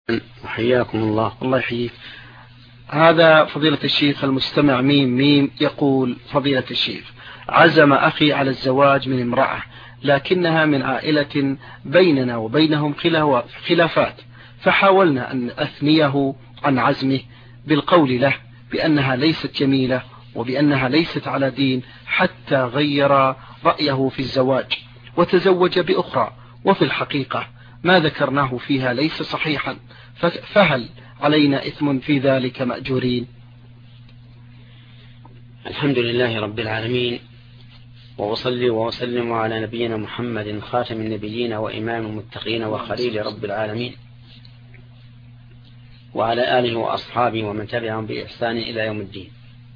حياكم الله. الله يحييك. هذا فضيلة الشيخ المستمع ميم يقول: فضيلة الشيخ، عزم أخي على الزواج من امرأة لكنها من عائلة بيننا وبينهم خلافات، فحاولنا أن أثنيه عن عزمه بالقول له بأنها ليست جميلة وبأنها ليست على دين، حتى غير رأيه في الزواج وتزوج بأخرى، وفي الحقيقة ما ذكرناه فيها ليس صحيحا، فهل علينا إثم في ذلك مأجورين؟ الحمد لله رب العالمين، وأصلي وأسلم على نبينا محمد خاتم النبيين وإمام المتقين وخليل رب العالمين، وعلى آله وأصحابه ومن تبعهم بإحسان إلى يوم الدين.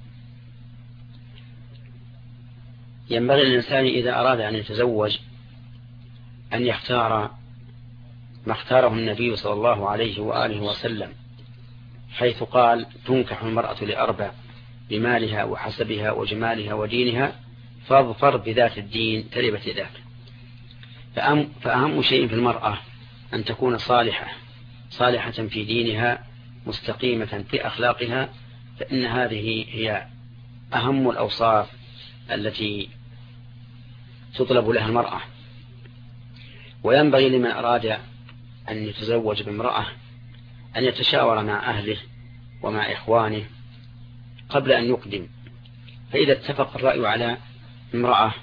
ينبغي للإنسان إذا أراد أن يتزوج أن يختار ما اختاره النبي صلى الله عليه وآله وسلم، حيث قال: تنكح المرأة لأربع: بمالها وحسبها وجمالها ودينها، فاظفر بذات الدين تربت يداك. فأهم شيء في المرأة أن تكون صالحة في دينها، مستقيمة في أخلاقها، فإن هذه هي أهم الأوصاف التي تطلب لها المرأة. وينبغي لمن أراد أن يتزوج بامرأة أن يتشاور مع أهله ومع إخوانه قبل أن يقدم، فإذا اتفق الرأي على امرأة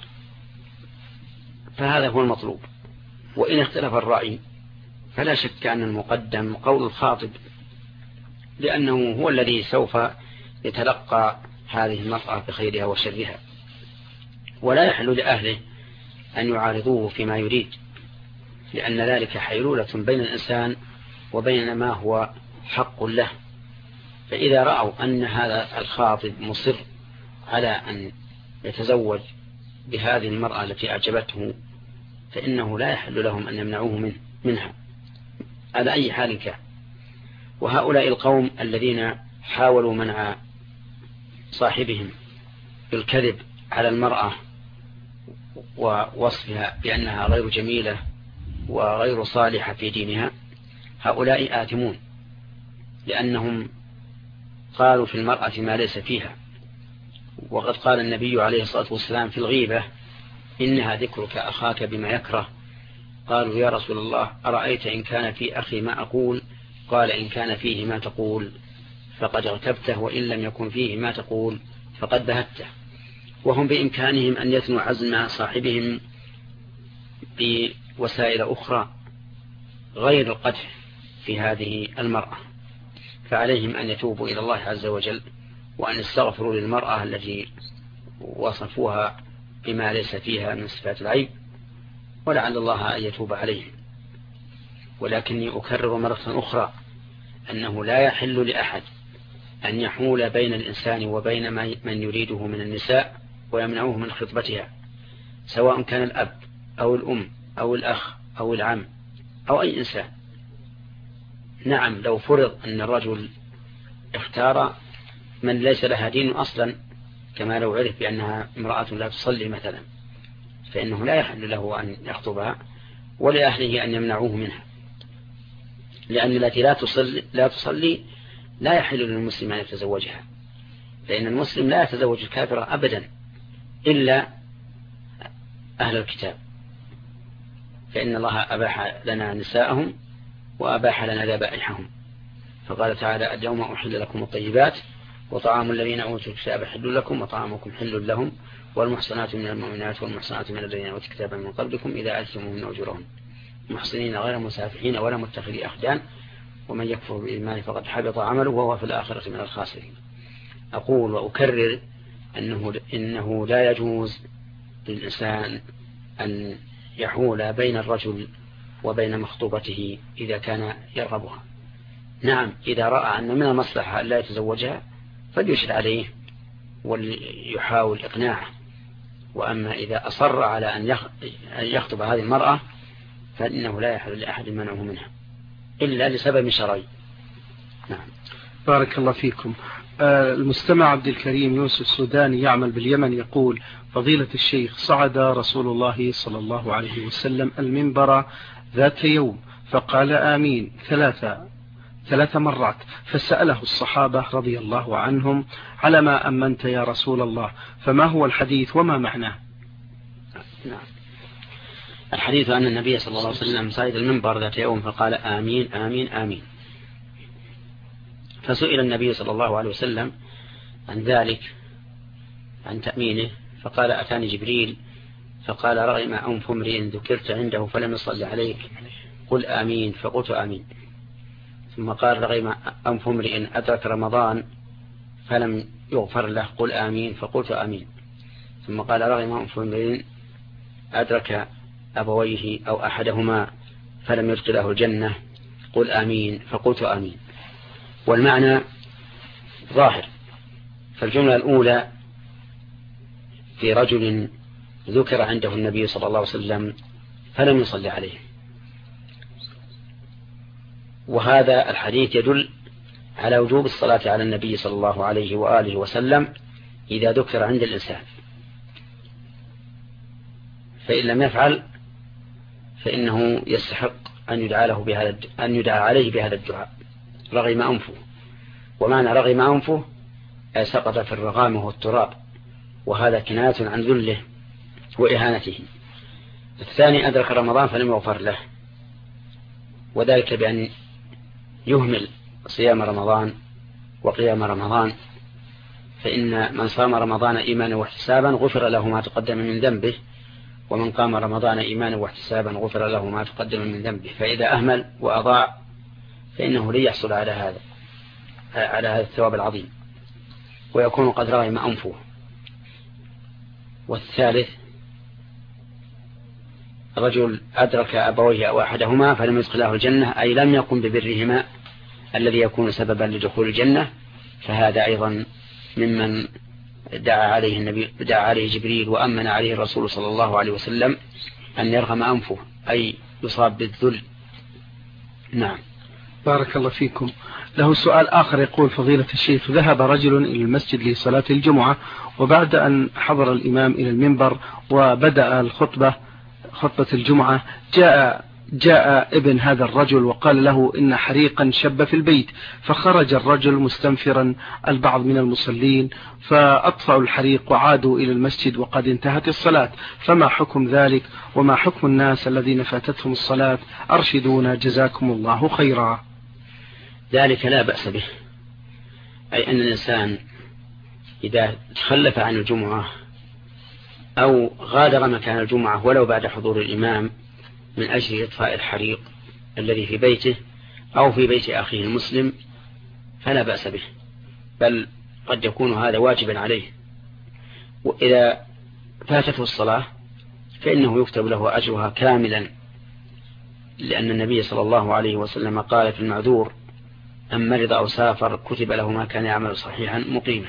فهذا هو المطلوب، وإن اختلف الرأي فلا شك أن المقدم قول الخاطب، لأنه هو الذي سوف يتلقى هذه المرأة بخيرها وشرها، ولا يحل لأهله أن يعارضوه فيما يريد، لأن ذلك حيلولة بين الإنسان وبين ما هو حق له. فإذا رأوا أن هذا الخاطب مصر على أن يتزوج بهذه المرأة التي أعجبته، فإنه لا يحل لهم أن يمنعوه منها على أي حال كان. وهؤلاء القوم الذين حاولوا منع صاحبهم بالكذب على المرأة ووصفها بأنها غير جميلة وغير صالحة في دينها، هؤلاء آثمون، لأنهم قالوا في المرأة ما ليس فيها. وقد قال النبي عليه الصلاة والسلام في الغيبة: إنها ذكرك أخاك بما يكره. قالوا: يا رسول الله، أرأيت إن كان في أخي ما أقول؟ قال: إن كان فيه ما تقول فقد اغتبته، وإن لم يكن فيه ما تقول فقد بهته. وهم بإمكانهم أن يثنوا عزم صاحبهم بوسائل أخرى غير القدح في هذه المرأة، فعليهم أن يتوبوا إلى الله عز وجل، وأن يستغفروا للمرأة التي وصفوها بما ليس فيها من صفات العيب، ولعل الله أن يتوب عليهم. ولكني أكرر مرة أخرى أنه لا يحل لأحد أن يحول بين الإنسان وبين من يريده من النساء ويمنعوه من خطبتها، سواء كان الأب أو الأم أو الأخ أو العم أو أي إنسان. نعم، لو فرض أن الرجل اختار من ليس لها دين أصلا، كما لو عرف بأنها امرأة لا تصلي مثلا، فإنه لا يحل له أن يخطبها، ولأهله أن يمنعوه منها، لأن التي لا تصلي لا يحل للمسلم أن يتزوجها، فإن المسلم لا يتزوج الكافر أبدا إلا أهل الكتاب، فإن الله أباح لنا نساءهم وأباح لنا ذبائحهم. فقال تعالى: اليوم أحل لكم الطيبات وطعام الذين أوتوا الكتاب حل لكم وطعامكم حل لهم والمحصنات من المؤمنات والمحصنات من الذين أوتوا الكتاب من قبلكم إذا آتيتموهن أجورهن محصنين غير مسافحين ولا متخذي أخدان ومن يكفر بالإيمان فقد حبط عمله وهو في الآخرة من الخاسرين. أقول وأكرر إنه لا يجوز للإنسان أن يحول بين الرجل وبين مخطوبته إذا كان يرغبها. نعم، إذا رأى أن من المصلحة أن لا يتزوجها فليشهد عليه وليحاول إقناعه، وأما إذا أصر على أن يخطب هذه المرأة فإنه لا يحل لأحد منعه منها إلا لسبب شرعي. نعم. بارك الله فيكم. المستمع عبد الكريم يوسف السوداني يعمل باليمن يقول: فضيلة الشيخ، صعد رسول الله صلى الله عليه وسلم المنبر ذات يوم فقال آمين 3، 3 مرات، فسأله الصحابة رضي الله عنهم: على ما أمنت يا رسول الله؟ فما هو الحديث وما معناه؟ نعم. الحديث أن النبي صلى الله عليه وسلم صعد المنبر ذات يوم فقال: آمين آمين آمين. فسئل النبي صلى الله عليه وسلم عن ذلك، عن تأمينه، فقال: أتاني جبريل فقال: رغم أنف امرئ ذكرت عنده فلم يصل عليك قل آمين، فقلت آمين. ثم قال: رغم أنف امرئ أدرك رمضان فلم يغفر له قل آمين، فقلت آمين. ثم قال: رغم أنف امرئ أدرك أبويه أو أحدهما فلم يدخله الجنة قل آمين، فقلت آمين. والمعنى ظاهر. فالجملة الأولى في رجل ذكر عنده النبي صلى الله عليه وسلم فلم يصلي عليه، وهذا الحديث يدل على وجوب الصلاة على النبي صلى الله عليه وآله وسلم إذا ذكر عند الإنسان، فإن لم يفعل فإنه يستحق أن يدعى عليه بهذا الدعاء: رغم أنفه. ومعنى رغم أنفه أي سقط في الرغام والتراب، وهذا كناية عن ذله وإهانته. الثاني أدرك رمضان فلم يغفر له، وذلك بأن يهمل صيام رمضان وقيام رمضان، فإن من صام رمضان إيمانا واحتسابا غفر له ما تقدم من ذنبه، ومن قام رمضان إيمانا واحتسابا غفر له ما تقدم من ذنبه. فإذا أهمل وأضاع فإنه لن يحصل على هذا الثواب العظيم، ويكون قد رغم أنفه. والثالث رجل أدرك أبويه أو أحدهما فلم يدخله الجنة، أي لم يقم ببرهما الذي يكون سببا لدخول الجنة، فهذا أيضا ممن دعا عليه جبريل وأمن عليه الرسول صلى الله عليه وسلم أن يرغم أنفه، أي يصاب بالذل. نعم. بارك الله فيكم. له سؤال آخر يقول: فضيلة الشيخ، ذهب رجل إلى المسجد لصلاة الجمعة، وبعد أن حضر الإمام إلى المنبر وبدأ خطبة الجمعة جاء ابن هذا الرجل وقال له إن حريقا شب في البيت، فخرج الرجل مستنفرا البعض من المصلين فأطفأوا الحريق وعادوا إلى المسجد وقد انتهت الصلاة، فما حكم ذلك وما حكم الناس الذين فاتتهم الصلاة؟ أرشدونا جزاكم الله خيرا. ذلك لا بأس به، أي أن الإنسان إذا تخلف عن الجمعة أو غادر مكان الجمعة ولو بعد حضور الإمام من أجل إطفاء الحريق الذي في بيته أو في بيت أخيه المسلم فلا بأس به، بل قد يكون هذا واجبا عليه. وإذا فاتته الصلاة فإنه يكتب له أجرها كاملا، لأن النبي صلى الله عليه وسلم قال في المعذور: أن مرض أو سافر كتب له ما كان يعمل صحيحا مقيما.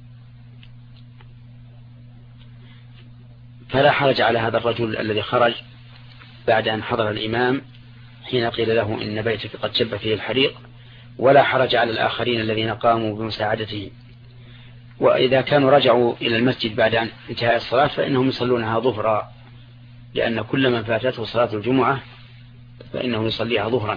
فلا حرج على هذا الرجل الذي خرج بعد أن حضر الإمام حين قيل له إن بيتك قد شب فيه الحريق، ولا حرج على الآخرين الذين قاموا بمساعدته. وإذا كانوا رجعوا إلى المسجد بعد أن انتهاء الصلاة فإنهم يصلونها ظهرا، لأن كل من فاتته صلاة الجمعة فإنه يصليها ظهرا.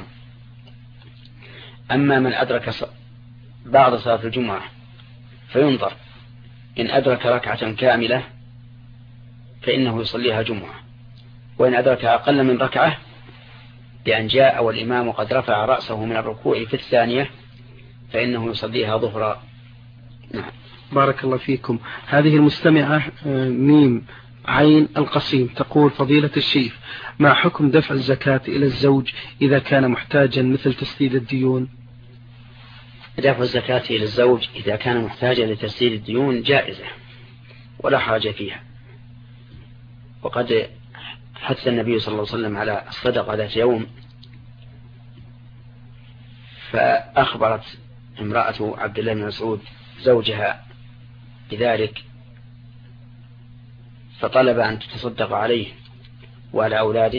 أما من أدرك بعض صلاة الجمعة فينظر، إن أدرك ركعة كاملة فإنه يصليها جمعة، وإن أدرك أقل من ركعة بأن جاء والإمام قد رفع رأسه من الركوع في الثانية فإنه يصليها ظهرا. نعم. بارك الله فيكم. هذه المستمعة ميم عين القصيم تقول: فضيلة الشيخ، ما حكم دفع الزكاة إلى الزوج إذا كان محتاجا مثل تسديد الديون؟ دفع الزكاة إلى الزوج إذا كان محتاجا لتسديد الديون جائزة ولا حرج فيها، وقد حث النبي صلى الله عليه وسلم على الصدقة ذات يوم، فأخبرت امرأة عبد الله بن مسعود زوجها بذلك فطلب أن تتصدق عليه وعلى أولاده،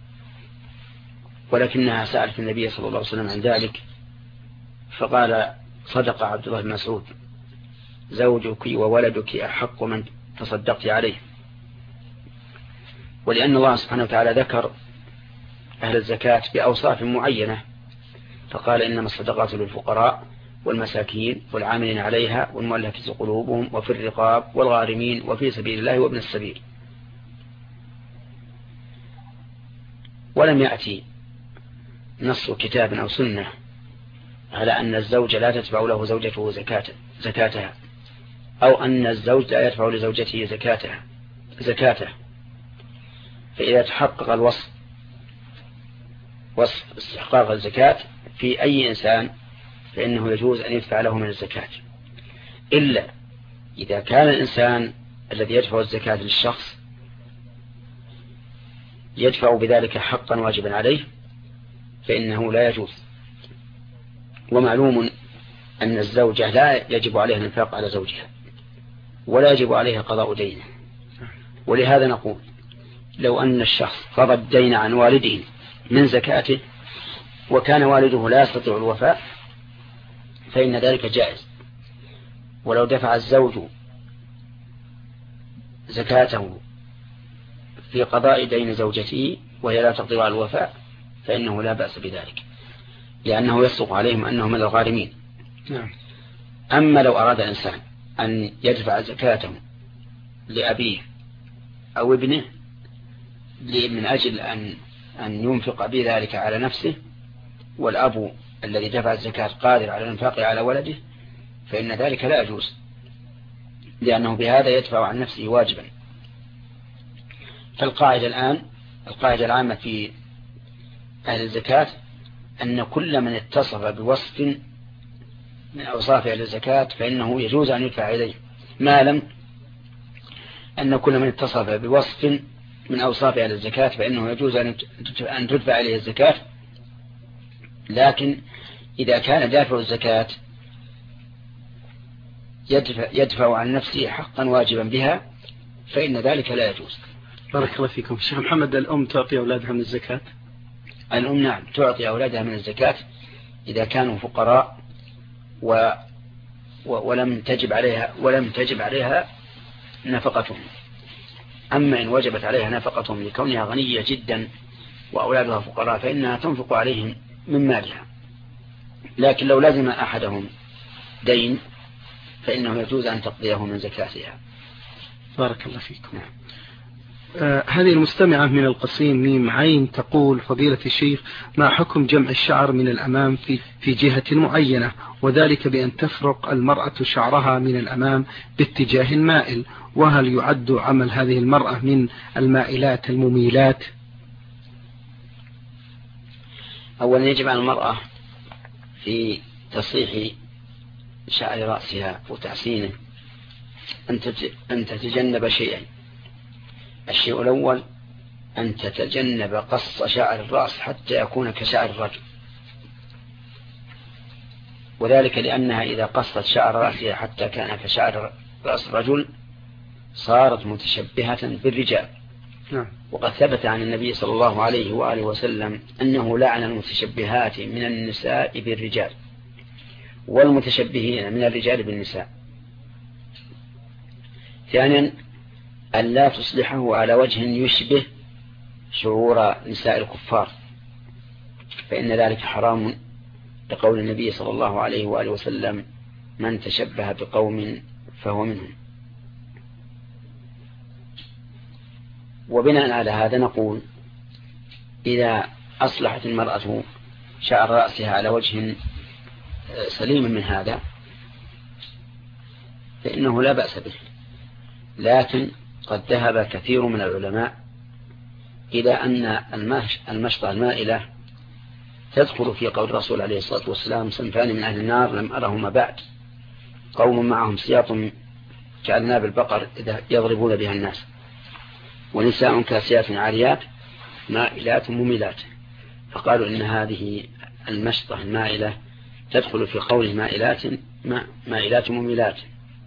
ولكنها سألت النبي صلى الله عليه وسلم عن ذلك فقال: صدق عبد الله بن مسعود، زوجك وولدك أحق من تصدقت عليه. ولأن الله سبحانه وتعالى ذكر أهل الزكاة بأوصاف معينة، فقال إنما الصدقات للفقراء والمساكين والعاملين عليها والمؤلفة قلوبهم وفي الرقاب والغارمين وفي سبيل الله وابن السبيل. ولم يأتي نص كتاب أو سنة على أن الزوج لا تدفع له زوجته زكاتها، أو أن الزوج لا يدفع لزوجته زكاته. فإذا تحقق الوصف، وصف استحقاق الزكاة في أي إنسان، فإنه يجوز أن يدفع له من الزكاة، إلا إذا كان الإنسان الذي يدفع الزكاة للشخص يدفع بذلك حقا واجبا عليه فإنه لا يجوز. ومعلوم أن الزوجة لا يجب عليها الإنفاق على زوجها ولا يجب عليها قضاء دينه، ولهذا نقول لو أن الشخص قضى الدين عن والده من زكاته وكان والده لا يستطيع الوفاء فإن ذلك جائز. ولو دفع الزوج زكاته في قضاء دين زوجته وهي لا تقدر على الوفاء فإنه لا بأس بذلك، لأنه يصدق عليهم أنهم من الغارمين. أما لو أراد الإنسان أن يدفع زكاته لأبيه أو ابنه من أجل أن ينفق بذلك على نفسه، والأب الذي دفع الزكاة قادر على الإنفاق على ولده، فإن ذلك لا يجوز، لأنه بهذا يدفع عن نفسه واجبا. فالقاعدة الآن، القاعدة العامة في أهل الزكاة أن كل من اتصف بوصف من أوصاف أهل الزكاة فإنه يجوز أن يدفع إليه، ما لم أن كل من اتصف بوصف من أوصاف أهل الزكاة فإنه يجوز أن تدفع إليه الزكاة. لكن إذا كان دافع الزكاة يدفع عن نفسه حقا واجبا بها فإن ذلك لا يجوز. بارك الله فيكم. شيخ محمد، الأم تعطي أولادها من الزكاة؟ الأم نعم تعطي أولادها من الزكاة إذا كانوا فقراء ولم تجب عليها نفقتهم. أما إن وجبت عليها نفقتهم لكونها غنية جدا وأولادها فقراء فإنها تنفق عليهم من مالها. لكن لو لازم أحدهم دين فإنه يجوز أن تقضيه من زكاتها. بارك الله فيكم. هذه المستمعة من القصيم ميم عين تقول: فضيلة الشيخ، ما حكم جمع الشعر من الأمام في جهة معينة، وذلك بأن تفرق المرأة شعرها من الأمام باتجاه مائل، وهل يعد عمل هذه المرأة من المائلات المميلات؟ أولا يجب على المرأة في تصحيح شعر رأسها وتحسينه أن تتجنب شيئين. الشيء الأول أن تتجنب قص شعر الرأس حتى يكون كشعر الرجل، وذلك لأنها إذا قصت شعر رأسها حتى كان كشعر رأس الرجل صارت متشبهة بالرجال. وقد ثبت عن النبي صلى الله عليه وآله وسلم أنه لعن المتشبهات من النساء بالرجال والمتشبهين من الرجال بالنساء. ثانيا أن لا تصلحه على وجه يشبه شعور نساء الكفار، فإن ذلك حرام، لقول النبي صلى الله عليه وآله وسلم: من تشبه بقوم فهو منهم. وبناء على هذا نقول إذا أصلحت المرأة شعر رأسها على وجه سليم من هذا فإنه لا بأس به. لكن قد ذهب كثير من العلماء إلى أن المشطة المائلة تدخل في قول الرسول عليه الصلاة والسلام: صنفان من أهل النار لم أرهما بعد، قوم معهم سياط كأذناب البقر إذا يضربون بها الناس، ونساء كاسيات عاريات مائلات مميلات. فقالوا إن هذه المشطة المائلة تدخل في قول مائلات مميلات.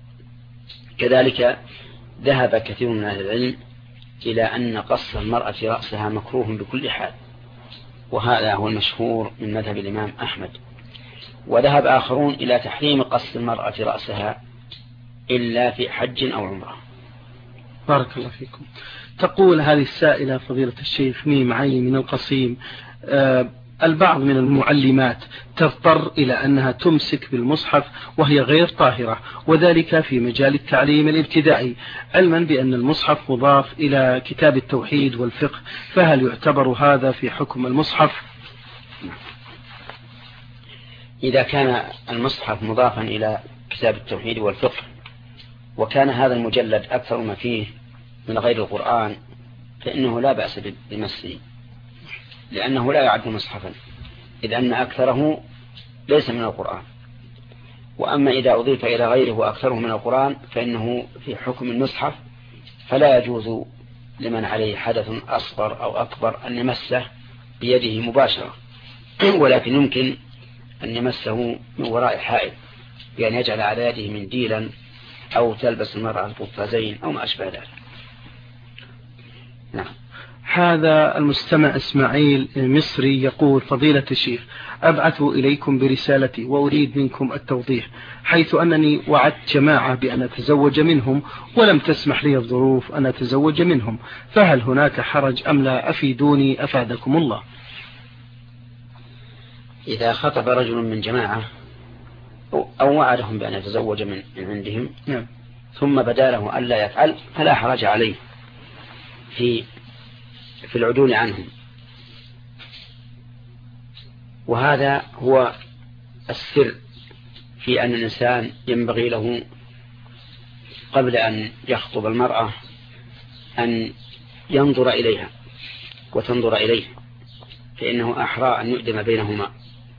كذلك ذهب كثير من أهل العلم إلى أن قص المرأة رأسها مكروه بكل حال، وهذا هو المشهور من مذهب الإمام أحمد. وذهب آخرون إلى تحريم قص المرأة رأسها إلا في حج أو عمرة. بارك الله فيكم. تقول هذه السائلة: فضيلة الشيخ ميم عين من القصيم، البعض من المعلمات تضطر إلى أنها تمسك بالمصحف وهي غير طاهرة، وذلك في مجال التعليم الابتدائي، علما بأن المصحف مضاف إلى كتاب التوحيد والفقه، فهل يعتبر هذا في حكم المصحف؟ إذا كان المصحف مضافا إلى كتاب التوحيد والفقه وكان هذا المجلد أكثر ما فيه من غير القرآن فإنه لا بأس بمسه، لأنه لا يعد مصحفا، إذ أن أكثره ليس من القرآن. وأما إذا أضيف إلى غيره وأكثره من القرآن فإنه في حكم المصحف، فلا يجوز لمن عليه حدث أصغر أو أكبر أن يمسه بيده مباشرة، ولكن يمكن أن يمسه من وراء حائل، بأن يجعل على يده منديلا أو تلبس المرأة القفازين أو ما أشبه ذلك. نعم. هذا المستمع إسماعيل مصري يقول: فضيلة الشيخ، أبعث إليكم برسالتي وأريد منكم التوضيح، حيث أنني وعدت جماعة بأن أتزوج منهم ولم تسمح لي الظروف أن أتزوج منهم، فهل هناك حرج أم لا؟ أفيدوني أفادكم الله. إذا خطب رجل من جماعة أو وعدهم بأن يتزوج من عندهم ثم بدا له أن لا يفعل فلا حرج عليه في العدول عنهم، وهذا هو السر في أن الإنسان ينبغي له قبل أن يخطب المرأة أن ينظر إليها وتنظر إليه، فإنه أحرى أن يؤدم بينهما.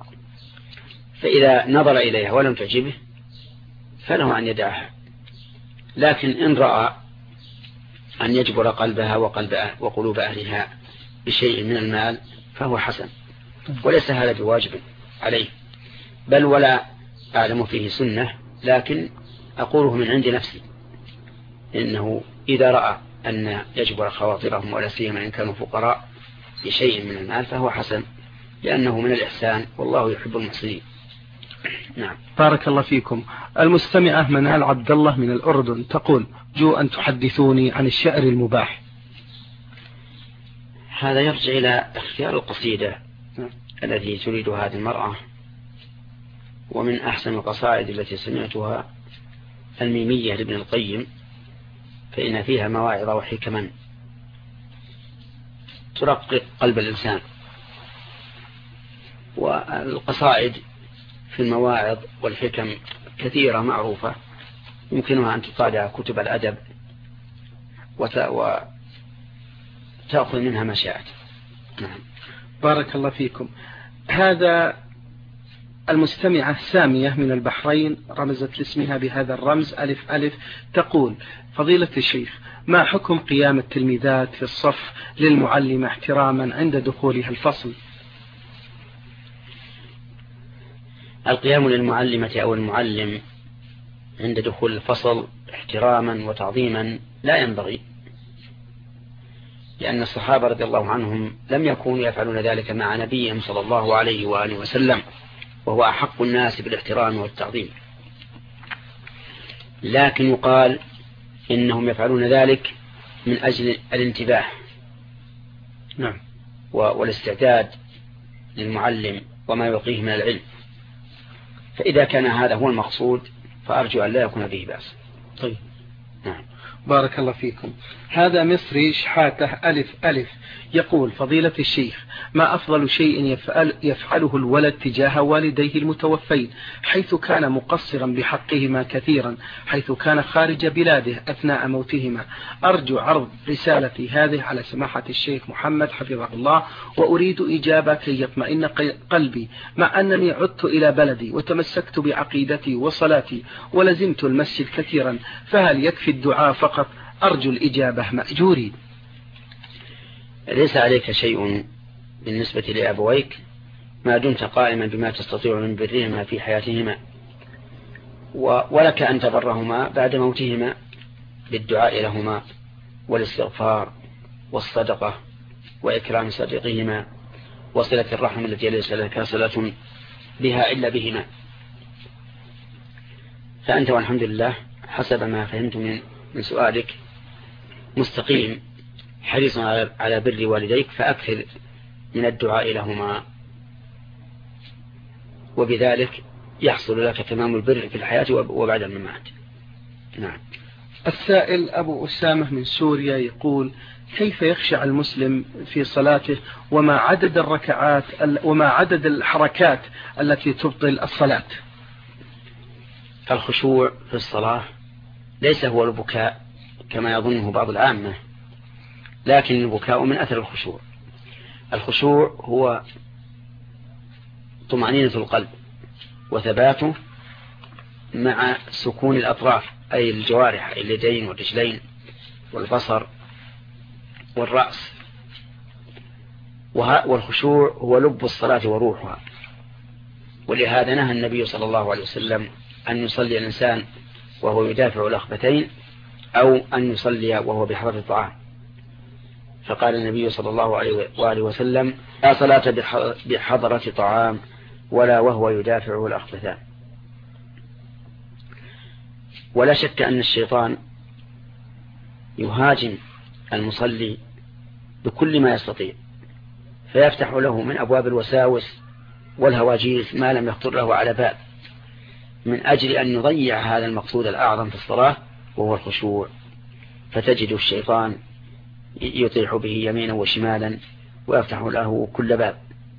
فإذا نظر إليها ولم تعجبه فله أن يدعها، لكن إن رأى أن يجبر قلبها وقلوب أهلها بشيء من المال فهو حسن، وليس هذا بواجب عليه، بل ولا أعلم فيه سنة، لكن أقوله من عند نفسي، إنه إذا رأى أن يجبر خواطرهم ولا سيما إن كانوا فقراء بشيء من المال فهو حسن، لأنه من الإحسان والله يحب المحسنين. نعم. بارك الله فيكم. المستمعة منال عبد الله من الأردن تقول: جو أن تحدثوني عن الشعر المباح. هذا يرجع إلى اختيار القصيدة التي تريد هذه المرأة، ومن أحسن القصائد التي سمعتها الميمية لابن القيم، فإن فيها مواعظ وحكما ترقق قلب الإنسان. والقصائد في المواعظ والحكم كثيرة معروفة يمكنها أن تطالع كتب الأدب وتأخذ منها ما شاءت. نعم. بارك الله فيكم. هذا المستمعة سامية من البحرين رمزت لاسمها بهذا الرمز ألف ألف تقول: فضيلة الشيخ، ما حكم قيام التلميذات في الصف للمعلمة احتراما عند دخولها الفصل؟ القيام للمعلمة أو المعلم عند دخول الفصل احتراما وتعظيما لا ينبغي، لأن الصحابة رضي الله عنهم لم يكونوا يفعلون ذلك مع نبيهم صلى الله عليه وآله وسلم، وهو أحق الناس بالاحترام والتعظيم، لكن يقال إنهم يفعلون ذلك من أجل الانتباه نعم والاستعداد للمعلم وما يلقيه من العلم، فإذا كان هذا هو المقصود فأرجو أن لا يكون به بأس. طيب. نعم. بارك الله فيكم. هذا مصري شحاته ألف ألف يقول: فضيلة الشيخ، ما أفضل شيء يفعله الولد تجاه والديه المتوفين، حيث كان مقصرا بحقهما كثيرا، حيث كان خارج بلاده أثناء موتهما؟ أرجو عرض رسالتي هذه على سماحة الشيخ محمد حفظه الله، وأريد إجابة كي يطمئن قلبي، مع أنني عدت إلى بلدي وتمسكت بعقيدتي وصلاتي ولزمت المسجد كثيرا، فهل يكفي الدعاء فقط؟ أرجو الإجابة مأجورين. ليس عليك شيء بالنسبة لأبويك ما دمت قائما بما تستطيع من برهما في حياتهما، ولك أن تبرهما بعد موتهما بالدعاء لهما والاستغفار والصدقة وإكرام صديقهما وصلة الرحم التي ليس لك صلة بها إلا بهما. فأنت والحمد لله حسب ما فهمت من سؤالك مستقيم حريص على بر والديك، فأكثر من الدعاء لهما وبذلك يحصل لك تمام البر في الحياة وبعد الممات. نعم. السائل أبو أسامة من سوريا يقول: كيف يخشع المسلم في صلاته وما عدد الركعات وما عدد الحركات التي تبطل الصلاة؟ الخشوع في الصلاة ليس هو البكاء كما يظنه بعض العامة، لكن البكاء من أثر الخشوع. الخشوع هو طمأنينة القلب وثباته مع سكون الأطراف، أي الجوارح، اليدين والرجلين والبصر والرأس. والخشوع هو لب الصلاة وروحها. ولهذا نهى النبي صلى الله عليه وسلم أن يصلي الإنسان وهو يدافع الأخبتين، أو أن يصلي وهو بحضرة طعام. فقال النبي صلى الله عليه وسلم: لا صلاة بحضرة طعام ولا وهو يدافع الأخبتان. ولا شك أن الشيطان يهاجم المصلي بكل ما يستطيع، فيفتح له من أبواب الوساوس والهواجيس ما لم يخطر له على بال، من أجل أن يضيع هذا المقصود الأعظم في الصلاة وهو الخشوع. فتجد الشيطان يطيح به يمينا وشمالا ويفتح له كل باب.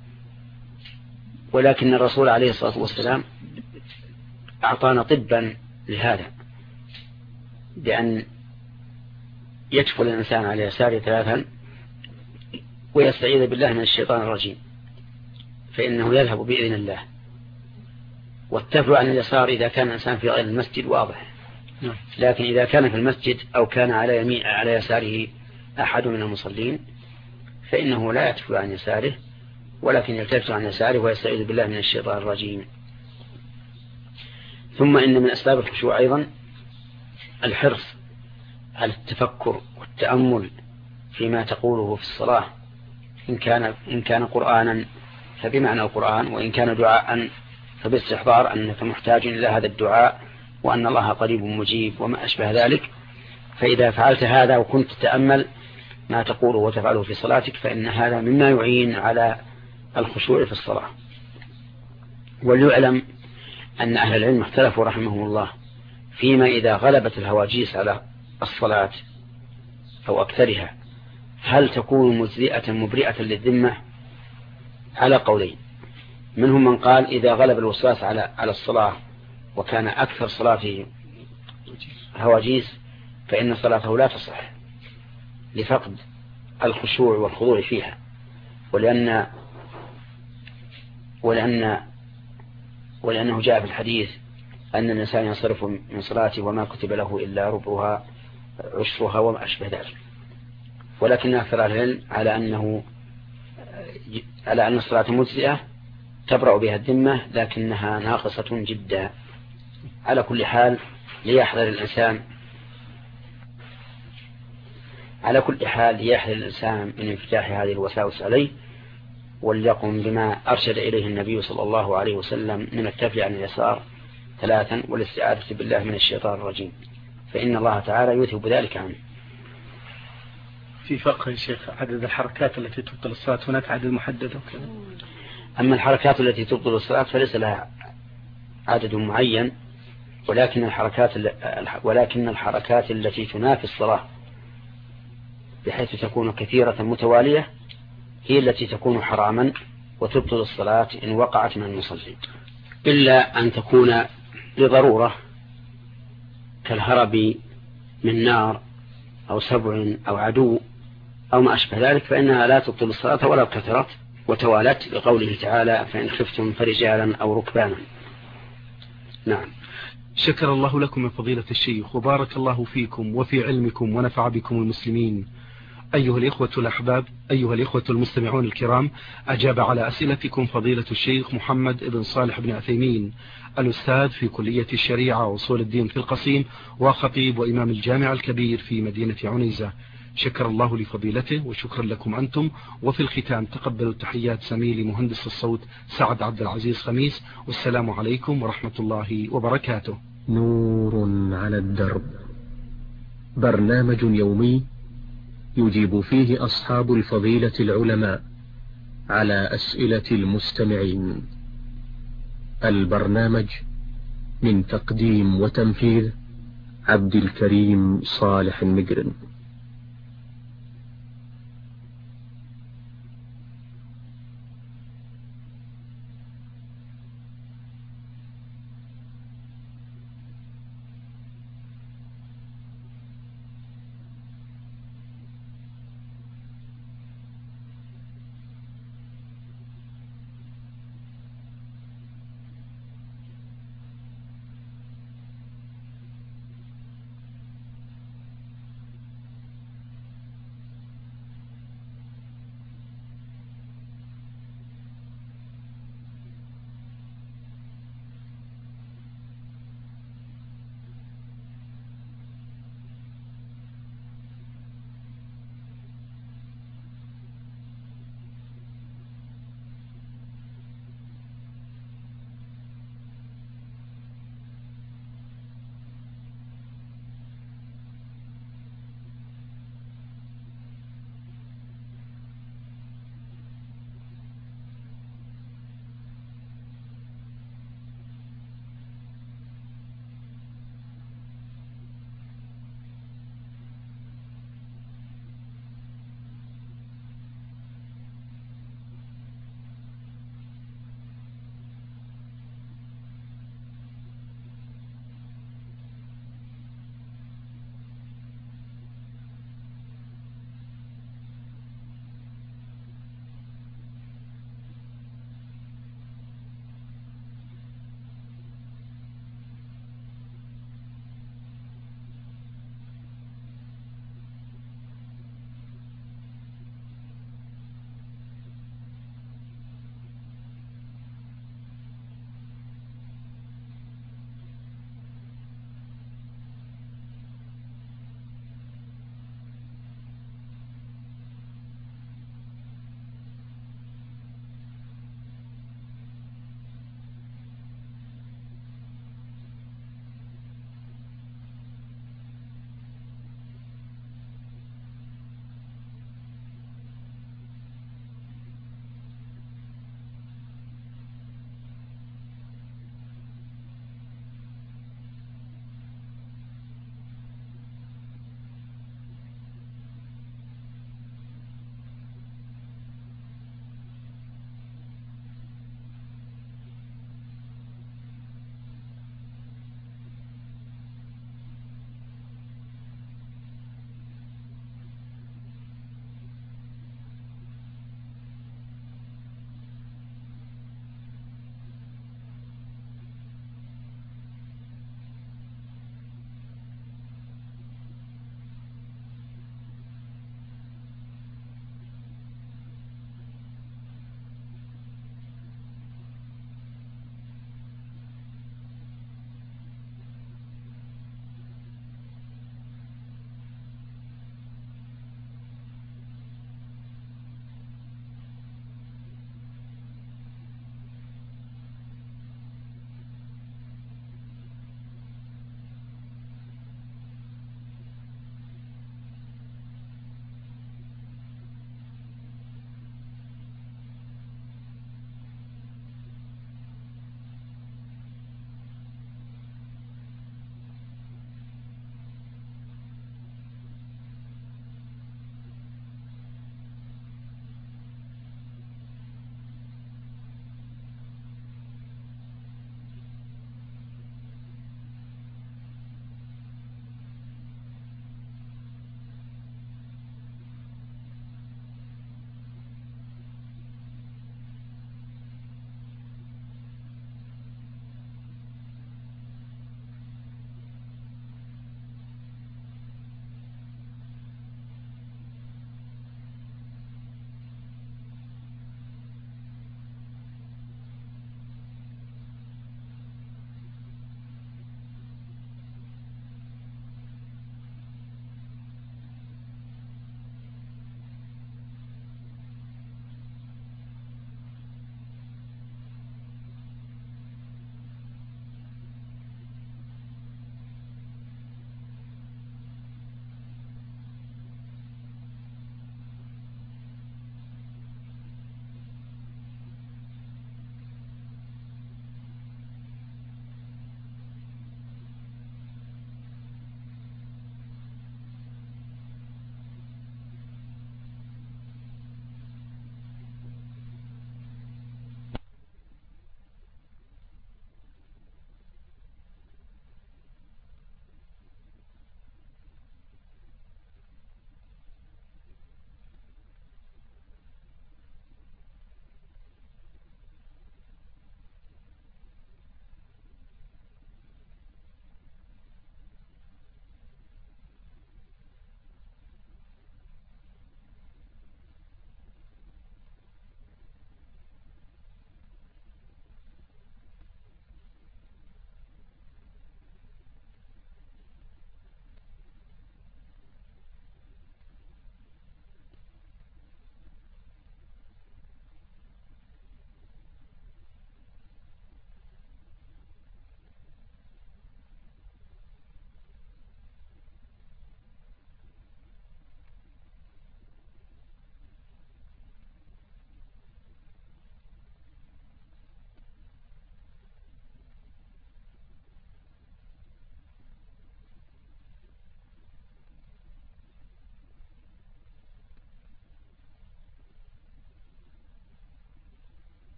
ولكن الرسول عليه الصلاة والسلام أعطانا طبا لهذا، بأن يكفل الإنسان على يساره 3 ويستعيذ بالله من الشيطان الرجيم، فإنه يذهب بإذن الله. والتفل عن اليسار إذا كان الإنسان في غير المسجد واضح، لكن إذا كان في المسجد أو كان على يساره أحد من المصلين فإنه لا يتفل عن يساره، ولكن يلتفت عن يساره ويستعيذ بالله من الشيطان الرجيم. ثم إن من أسباب الخشوع أيضا الحرص على التفكر والتأمل فيما تقوله في الصلاة، إن كان قرآنا فبمعنى القرآن، وإن كان دعاء فباستحضار أنك محتاج إلى هذا الدعاء وأن الله قريب مجيب وما أشبه ذلك. فإذا فعلت هذا وكنت تتأمل ما تقوله وتفعله في صلاتك فإن هذا مما يعين على الخشوع في الصلاة. وليعلم أن أهل العلم اختلفوا رحمهم الله فيما إذا غلبت الهواجيس على الصلاة أو أكثرها هل تكون مجزئة مبرئة للذمة؟ على قولين. منهم من قال إذا غلب الوسواس على الصلاة وكان أكثر صلاته هواجيس فإن صلاته لا تصح لفقد الخشوع والخضوع فيها، ولأنه جاء في الحديث أن الإنسان ينصرف من صلاته وما كتب له إلا ربعها عشرها وما أشبه ذلك. ولكن أكثر العلم على أن الصلاة مجزئة تبرأ بها الذمة، لكنها ناقصة جدا. على كل حال ليحذر الإنسان من انفتاح هذه الوساوس عليه، وليقم بما أرشد إليه النبي صلى الله عليه وسلم من التفل عن اليسار 3 والاستعاذة بالله من الشيطان الرجيم، فإن الله تعالى يذهب ذلك عنه. في فقه الشيخ عدد الحركات التي تبطل الصلاة هناك عدد محدد وكذا؟ أما الحركات التي تبطل الصلاة فليس لها عدد معين، ولكن الحركات التي تنافي الصلاة بحيث تكون كثيرة متوالية هي التي تكون حراما وتبطل الصلاة إن وقعت من المصلي، إلا أن تكون لضرورة كالهرب من نار أو سبع أو عدو أو ما أشبه ذلك، فإنها لا تبطل الصلاة ولو كثرت وتوالت، لقوله تعالى فإن خفتم فرجالا أو ركبانا. نعم. شكر الله لكم من فضيلة الشيخ وبارك الله فيكم وفي علمكم ونفع بكم المسلمين. أيها الإخوة الأحباب، أيها الإخوة المستمعون الكرام، أجاب على أسئلتكم فضيلة الشيخ محمد بن صالح بن عثيمين، الأستاذ في كلية الشريعة وأصول الدين في القصيم وخطيب وإمام الجامع الكبير في مدينة عنيزة. شكر الله لفضيلته وشكرا لكم أنتم. وفي الختام تقبلوا تحيات زميلي مهندس الصوت سعد عبد العزيز خميس، والسلام عليكم ورحمة الله وبركاته. نور على الدرب، برنامج يومي يجيب فيه أصحاب الفضيلة العلماء على أسئلة المستمعين. البرنامج من تقديم وتنفيذ عبد الكريم صالح المجرم.